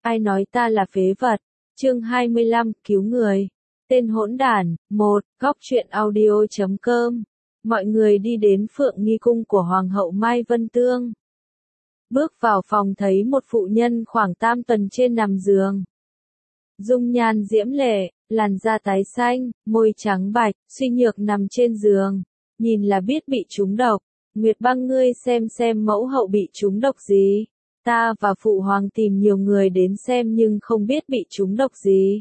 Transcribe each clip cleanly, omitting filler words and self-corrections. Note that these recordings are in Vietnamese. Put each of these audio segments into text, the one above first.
Ai nói ta là phế vật? Chương 25, cứu người. Tên hỗn đản. 1. Góc truyện audio.com. Mọi người đi đến Phượng Nghi cung của Hoàng hậu Mai Vân Tương. Bước vào phòng thấy một phụ nhân khoảng tam tuần trên nằm giường. Dung nhan diễm lệ, làn da tái xanh, môi trắng bạch, suy nhược nằm trên giường. Nhìn là biết bị trúng độc. Nguyệt Băng, ngươi xem mẫu hậu bị trúng độc gì? Ta và phụ hoàng tìm nhiều người đến xem nhưng không biết bị trúng độc gì.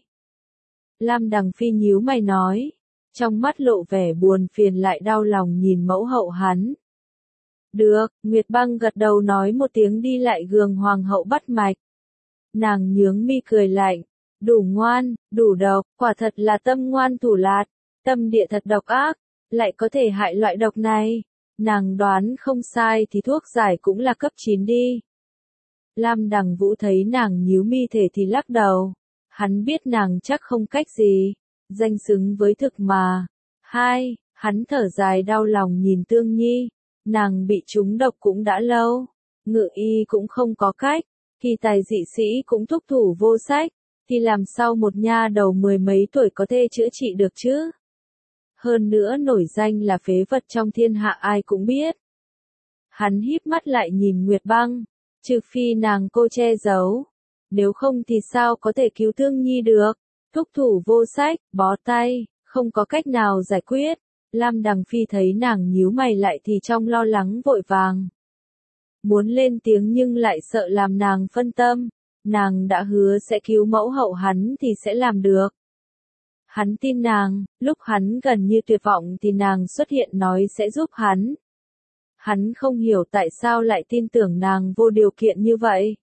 Lam Đằng Phi nhíu mày nói, trong mắt lộ vẻ buồn phiền lại đau lòng nhìn mẫu hậu hắn. Được, Nguyệt Băng gật đầu nói một tiếng đi lại gường hoàng hậu bắt mạch. Nàng nhướng mi cười lạnh, đủ ngoan, đủ độc, quả thật là tâm ngoan thủ lạt, tâm địa thật độc ác, lại có thể hại loại độc này. Nàng đoán không sai thì thuốc giải cũng là cấp 9 đi. Lam Đằng Vũ thấy nàng nhíu mi thể thì lắc đầu. Hắn biết nàng chắc không cách gì. Danh xứng với thực mà. 2. Hắn thở dài đau lòng nhìn Tương Nhi. Nàng bị trúng độc cũng đã lâu. Ngự y cũng không có cách. Kỳ tài dị sĩ cũng thúc thủ vô sách. Thì làm sao một nha đầu 10 mấy tuổi có thể chữa trị được chứ? Hơn nữa nổi danh là phế vật trong thiên hạ ai cũng biết. Hắn híp mắt lại nhìn Nguyệt Băng. Trừ phi nàng cô che giấu. Nếu không thì sao có thể cứu Tương Nhi được? Thúc thủ vô sách, bó tay, không có cách nào giải quyết. Lam Đằng Phi thấy nàng nhíu mày lại thì trong lo lắng vội vàng. Muốn lên tiếng nhưng lại sợ làm nàng phân tâm. Nàng đã hứa sẽ cứu mẫu hậu hắn thì sẽ làm được. Hắn tin nàng, lúc hắn gần như tuyệt vọng thì nàng xuất hiện nói sẽ giúp hắn. Hắn không hiểu tại sao lại tin tưởng nàng vô điều kiện như vậy.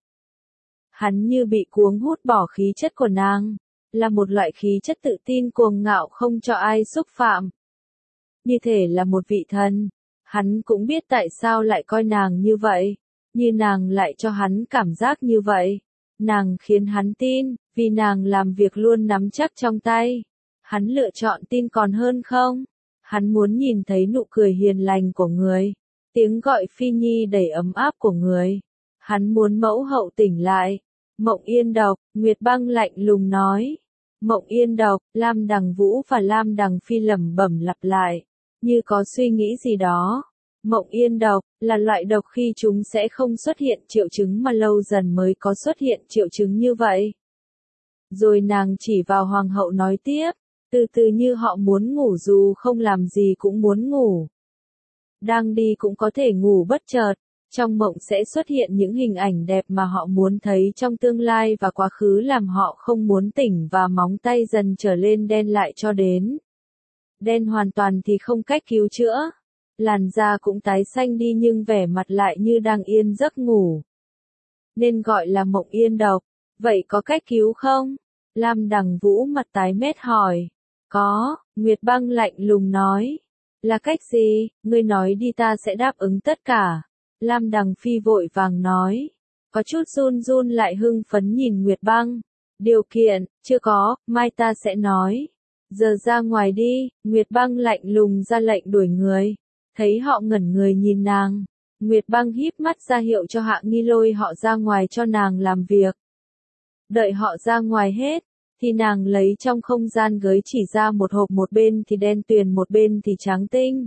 Hắn như bị cuống hút bỏ khí chất của nàng, là một loại khí chất tự tin cuồng ngạo không cho ai xúc phạm. Như thể là một vị thần, hắn cũng biết tại sao lại coi nàng như vậy, như nàng lại cho hắn cảm giác như vậy. Nàng khiến hắn tin, vì nàng làm việc luôn nắm chắc trong tay. Hắn lựa chọn tin còn hơn không? Hắn muốn nhìn thấy nụ cười hiền lành của người. Tiếng gọi Phi Nhi đầy ấm áp của người. Hắn muốn mẫu hậu tỉnh lại. Mộng Yên Độc, Nguyệt Băng lạnh lùng nói. Mộng Yên Độc, Lam Đằng Vũ và Lam Đằng Phi lẩm bẩm lặp lại, như có suy nghĩ gì đó. Mộng Yên Độc, là loại độc khi chúng sẽ không xuất hiện triệu chứng mà lâu dần mới có xuất hiện triệu chứng như vậy. Rồi nàng chỉ vào hoàng hậu nói tiếp, từ từ như họ muốn ngủ dù không làm gì cũng muốn ngủ. Đang đi cũng có thể ngủ bất chợt, trong mộng sẽ xuất hiện những hình ảnh đẹp mà họ muốn thấy trong tương lai và quá khứ làm họ không muốn tỉnh và móng tay dần trở lên đen lại cho đến. Đen hoàn toàn thì không cách cứu chữa. Làn da cũng tái xanh đi nhưng vẻ mặt lại như đang yên giấc ngủ. Nên gọi là mộng yên độc. Vậy có cách cứu không? Lam Đằng Vũ mặt tái mét hỏi. Có, Nguyệt Băng lạnh lùng nói. Là cách gì? Ngươi nói đi ta sẽ đáp ứng tất cả. Lam Đằng Phi vội vàng nói. Có chút run run lại hưng phấn nhìn Nguyệt Băng. Điều kiện, chưa có, mai ta sẽ nói. Giờ ra ngoài đi, Nguyệt Băng lạnh lùng ra lệnh đuổi người. Thấy họ ngẩn người nhìn nàng. Nguyệt Băng híp mắt ra hiệu cho Hạ Nghi lôi họ ra ngoài cho nàng làm việc. Đợi họ ra ngoài hết, thì nàng lấy trong không gian gới chỉ ra một hộp, một bên thì đen tuyền một bên thì trắng tinh.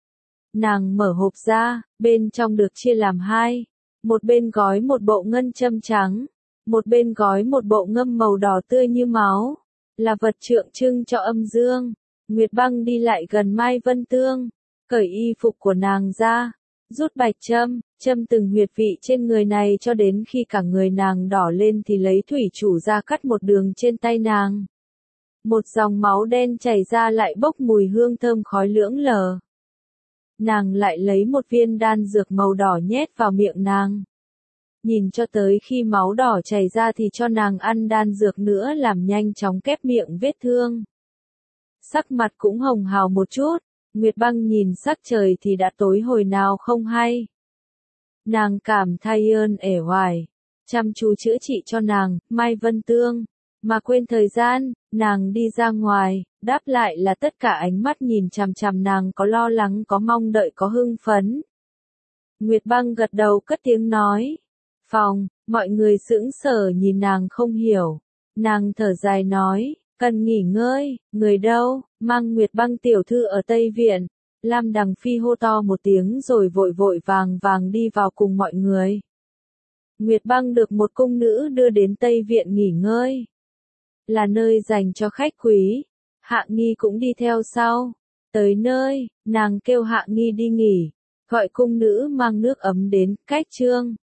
Nàng mở hộp ra, bên trong được chia làm hai. Một bên gói một bộ ngân châm trắng, một bên gói một bộ ngâm màu đỏ tươi như máu, là vật tượng trưng cho âm dương. Nguyệt Băng đi lại gần Mai Vân Tương, cởi y phục của nàng ra, rút bạch châm, châm từng huyệt vị trên người này cho đến khi cả người nàng đỏ lên thì lấy thủy chủ ra cắt một đường trên tay nàng. Một dòng máu đen chảy ra lại bốc mùi hương thơm khói lưỡng lờ. Nàng lại lấy một viên đan dược màu đỏ nhét vào miệng nàng. Nhìn cho tới khi máu đỏ chảy ra thì cho nàng ăn đan dược nữa làm nhanh chóng kép miệng vết thương. Sắc mặt cũng hồng hào một chút. Nguyệt Băng nhìn sắc trời thì đã tối hồi nào không hay. Nàng cảm thay ơn ể oải, chăm chú chữa trị cho nàng, Mai Vân Tương, mà quên thời gian. Nàng đi ra ngoài, đáp lại là tất cả ánh mắt nhìn chằm chằm nàng, có lo lắng, có mong đợi, có hưng phấn. Nguyệt Băng gật đầu cất tiếng nói, phòng, mọi người sững sờ nhìn nàng không hiểu. Nàng thở dài nói, cần nghỉ ngơi, người đâu, mang Nguyệt Băng tiểu thư ở Tây Viện. Lam Đằng Phi hô to một tiếng rồi vội vội vàng vàng đi vào cùng mọi người. Nguyệt Băng được một cung nữ đưa đến Tây Viện nghỉ ngơi, là nơi dành cho khách quý. Hạ Nghi cũng đi theo sau. Tới nơi, nàng kêu Hạ Nghi đi nghỉ, gọi cung nữ mang nước ấm đến, cách trương.